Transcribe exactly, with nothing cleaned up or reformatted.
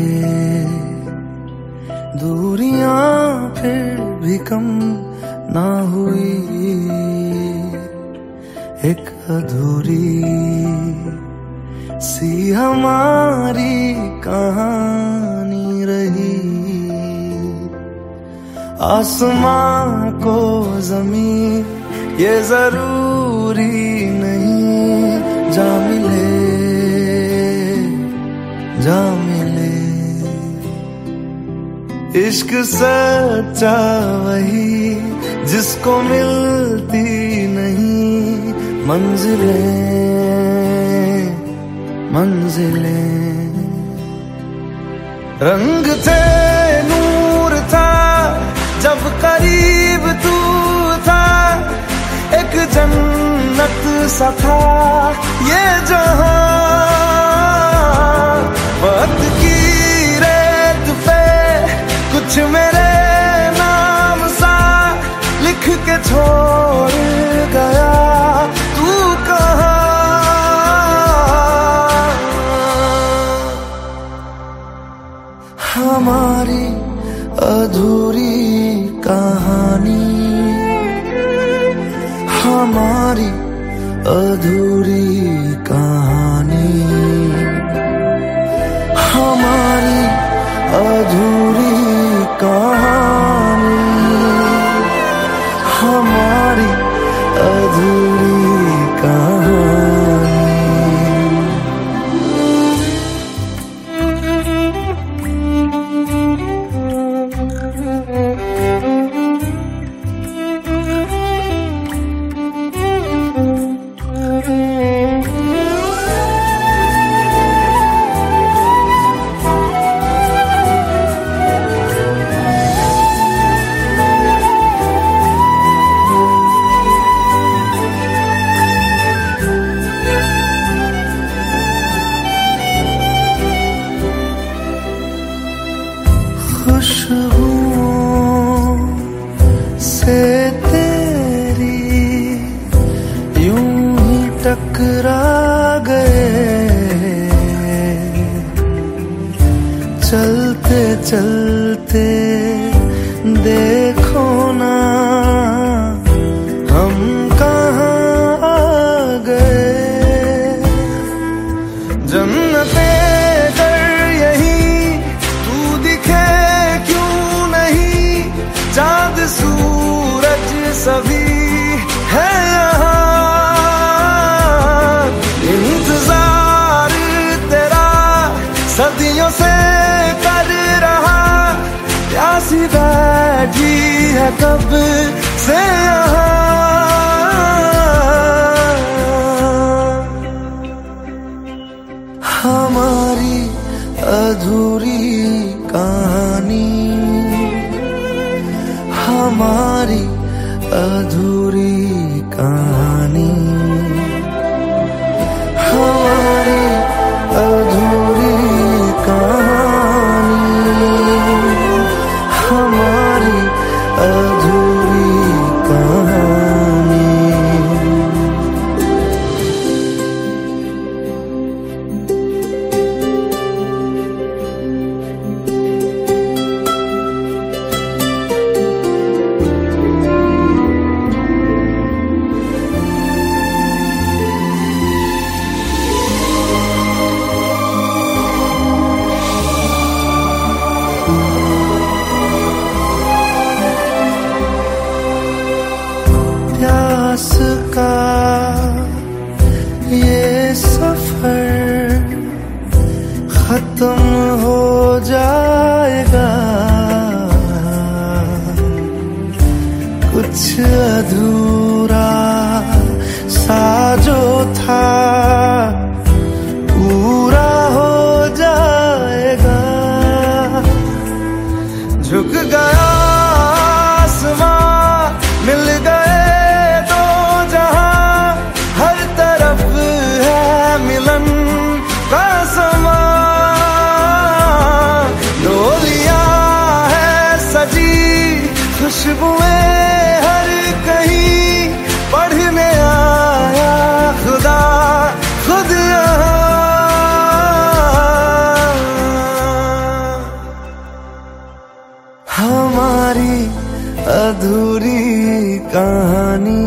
दूरियां फिर भी कम ना हुई, एक अधूरी सी हमारी कहानी रही। आसमां को जमीन ये जरूरी नहीं, जा मिले जा मिले। इश्क सच्चा वही जिसको मिलती नहीं मंजिलें मंजिलें। रंग थे नूर था जब करीब तू था, एक जन्नत सा था ये जहां। वक्त की रेत पे कुछ मेरे नाम सा लिख के छोड़ गया, तू कहाँ? हमारी अधूरी कहानी, हमारी अधूरी कहानी, हमारी अधूरी कहानी, हमारी अधूरी कहानी। खुशबुओं से तेरी यूं ही टकरा गए, चलते चलते देखो ना हम कहाँ आ गए। जन्नते कर यही तू दिखे क्यों नहीं, चांद सूरज सभी है यहाँ। इंतजार तेरा सदियों से कर रहा, प्यासी बैठी है कब से यहाँ। हमारी अधूरी कहानी, हमारी अधूरी कहानी, हमारी अधूरी कहानी, हमारी अधूरी कहानी। प्यास का ये सफर खत्म हो जाएगा, कुछ अधूरा सा जो था पूरा हो जाएगा। झुक गया आसमां, मिल गए दो जहां, हर तरफ है मिलन का समा। डोलियां है सजी, खुशबुएं हर कहीं, पढ़ने आया खुदा खुद यहाँ। हमारी अधूरी कहानी